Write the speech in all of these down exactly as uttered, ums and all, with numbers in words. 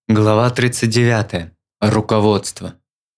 Глава тридцать девятая. Руководство.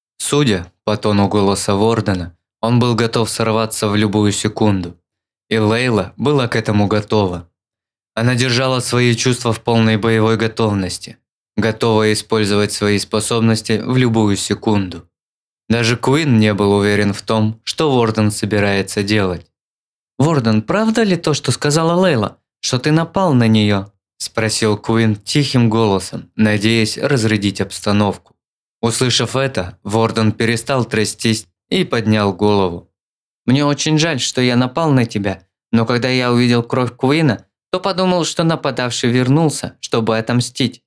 Судя по тону голоса Вордена, он был готов сорваться в любую секунду. И Лейла была к этому готова. Она держала свои чувства в полной боевой готовности, готовая использовать свои способности в любую секунду. Даже Куин не был уверен в том, что Ворден собирается делать. «Ворден, правда ли то, что сказала Лейла, что ты напал на нее?» – спросил Куин тихим голосом, надеясь разрядить обстановку. Услышав это, Ворден перестал трястись и поднял голову. «Мне очень жаль, что я напал на тебя, но когда я увидел кровь Куина, то подумал, что нападавший вернулся, чтобы отомстить.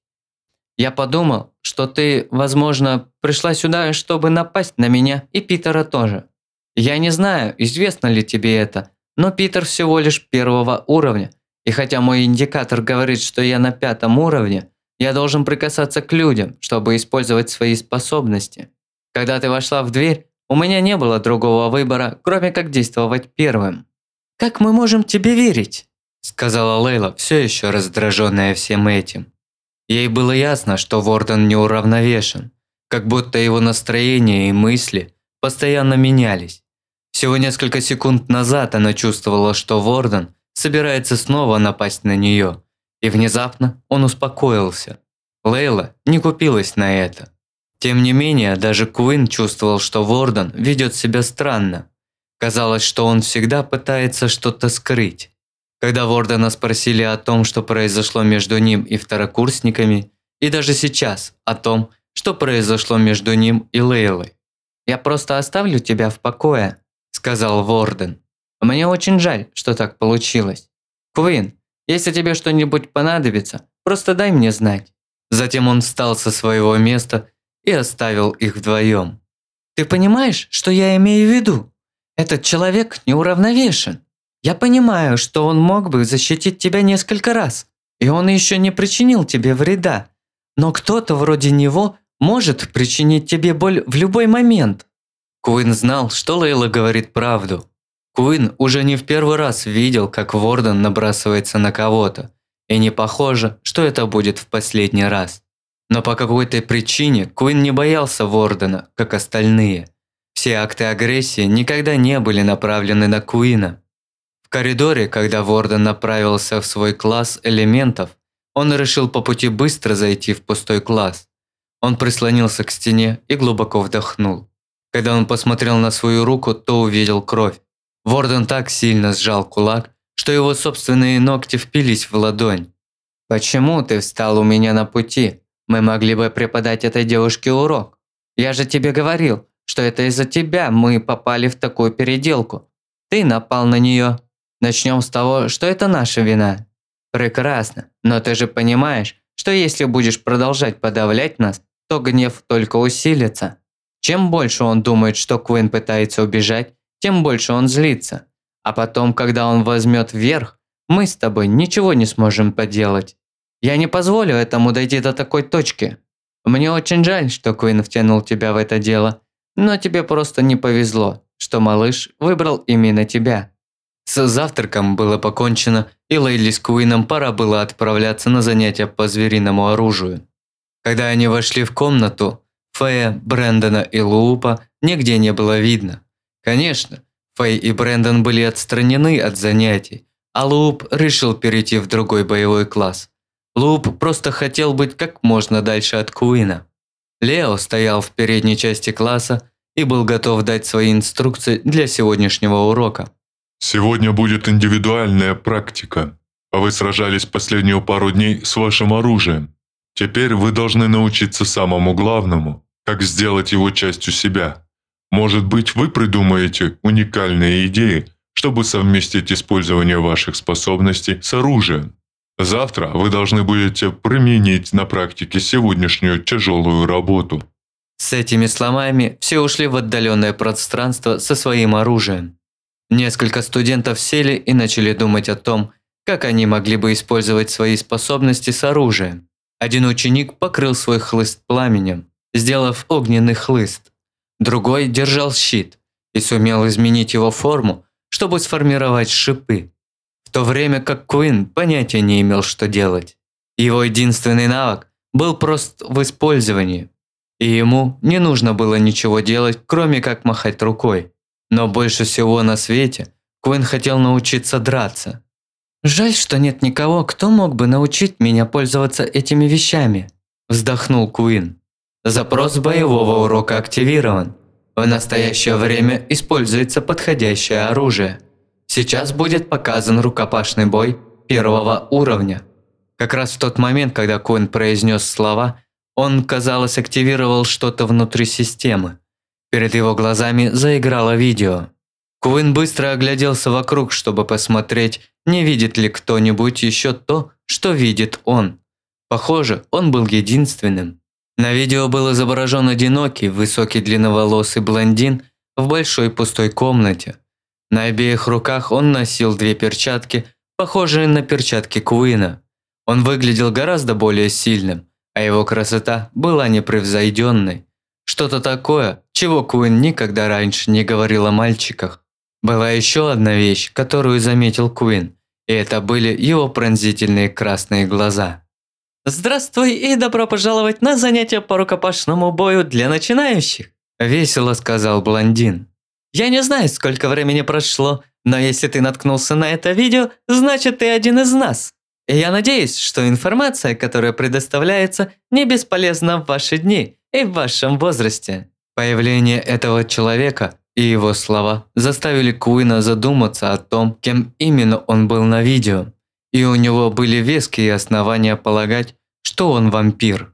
Я подумал, что ты, возможно, пришла сюда, чтобы напасть на меня и Питера тоже. Я не знаю, известно ли тебе это, но Питер всего лишь первого уровня, и хотя мой индикатор говорит, что я на пятом уровне, я должен прикасаться к людям, чтобы использовать свои способности. Когда ты вошла в дверь, у меня не было другого выбора, кроме как действовать первым». «Как мы можем тебе верить?» – сказала Лейла, все еще раздраженная всем этим. Ей было ясно, что Ворден неуравновешен, как будто его настроение и мысли постоянно менялись. Всего несколько секунд назад она чувствовала, что Ворден собирается снова напасть на нее, и внезапно он успокоился. Лейла не купилась на это. Тем не менее, даже Куин чувствовал, что Ворден ведет себя странно. Казалось, что он всегда пытается что-то скрыть. Когда Вордена спросили о том, что произошло между ним и второкурсниками, и даже сейчас о том, что произошло между ним и Лейлой. «Я просто оставлю тебя в покое», – сказал Ворден. «Мне очень жаль, что так получилось. Куин, если тебе что-нибудь понадобится, просто дай мне знать». Затем он встал со своего места и оставил их вдвоем. «Ты понимаешь, что я имею в виду? Этот человек неуравновешен. Я понимаю, что он мог бы защитить тебя несколько раз, и он еще не причинил тебе вреда. Но кто-то вроде него может причинить тебе боль в любой момент». Куин знал, что Лейла говорит правду. Куин уже не в первый раз видел, как Ворден набрасывается на кого-то, и не похоже, что это будет в последний раз. Но по какой-то причине Куин не боялся Вордена, как остальные. Все акты агрессии никогда не были направлены на Куина. В коридоре, когда Ворден направился в свой класс элементов, он решил по пути быстро зайти в пустой класс. Он прислонился к стене и глубоко вдохнул. Когда он посмотрел на свою руку, то увидел кровь. Ворден так сильно сжал кулак, что его собственные ногти впились в ладонь. «Почему ты встал у меня на пути? Мы могли бы преподать этой девушке урок. Я же тебе говорил, что это из-за тебя мы попали в такую переделку. Ты напал на нее. Начнем с того, что это наша вина». «Прекрасно, но ты же понимаешь, что если будешь продолжать подавлять нас, то гнев только усилится. Чем больше он думает, что Куин пытается убежать, тем больше он злится. А потом, когда он возьмет верх, мы с тобой ничего не сможем поделать. Я не позволю этому дойти до такой точки. Мне очень жаль, что Куин втянул тебя в это дело, но тебе просто не повезло, что малыш выбрал именно тебя». С завтраком было покончено, и Лейли с Куином пора было отправляться на занятия по звериному оружию. Когда они вошли в комнату, Фея, Брэндона и Луупа нигде не было видно. Конечно, Фэй и Брэндон были отстранены от занятий, а Лууп решил перейти в другой боевой класс. Лууп просто хотел быть как можно дальше от Куина. Лео стоял в передней части класса и был готов дать свои инструкции для сегодняшнего урока. Сегодня будет индивидуальная практика, а вы сражались последнюю пару дней с вашим оружием. Теперь вы должны научиться самому главному, как сделать его частью себя. Может быть, вы придумаете уникальные идеи, чтобы совместить использование ваших способностей с оружием. Завтра вы должны будете применить на практике сегодняшнюю тяжелую работу. С этими словами все ушли в отдаленное пространство со своим оружием. Несколько студентов сели и начали думать о том, как они могли бы использовать свои способности с оружием. Один ученик покрыл свой хлыст пламенем, сделав огненный хлыст. Другой держал щит и сумел изменить его форму, чтобы сформировать шипы. В то время как Куин понятия не имел, что делать. Его единственный навык был прост в использовании, и ему не нужно было ничего делать, кроме как махать рукой. Но больше всего на свете Куин хотел научиться драться. «Жаль, что нет никого, кто мог бы научить меня пользоваться этими вещами», – вздохнул Куин. Запрос боевого урока активирован. В настоящее время используется подходящее оружие. Сейчас будет показан рукопашный бой первого уровня. Как раз в тот момент, когда Куин произнес слова, он, казалось, активировал что-то внутри системы. Перед его глазами заиграло видео. Куин быстро огляделся вокруг, чтобы посмотреть, не видит ли кто-нибудь еще то, что видит он. Похоже, он был единственным. На видео был изображен одинокий, высокий длинноволосый блондин в большой пустой комнате. На обеих руках он носил две перчатки, похожие на перчатки Куина. Он выглядел гораздо более сильным, а его красота была непревзойденной. Что-то такое, чего Куин никогда раньше не говорил о мальчиках. Была еще одна вещь, которую заметил Куин, и это были его пронзительные красные глаза. «Здравствуй и добро пожаловать на занятия по рукопашному бою для начинающих», – весело сказал блондин. «Я не знаю, сколько времени прошло, но если ты наткнулся на это видео, значит ты один из нас. И я надеюсь, что информация, которая предоставляется, не бесполезна в ваши дни и в вашем возрасте». Появление этого человека и его слова заставили Куина задуматься о том, кем именно он был на видео. И у него были веские основания полагать, что он вампир.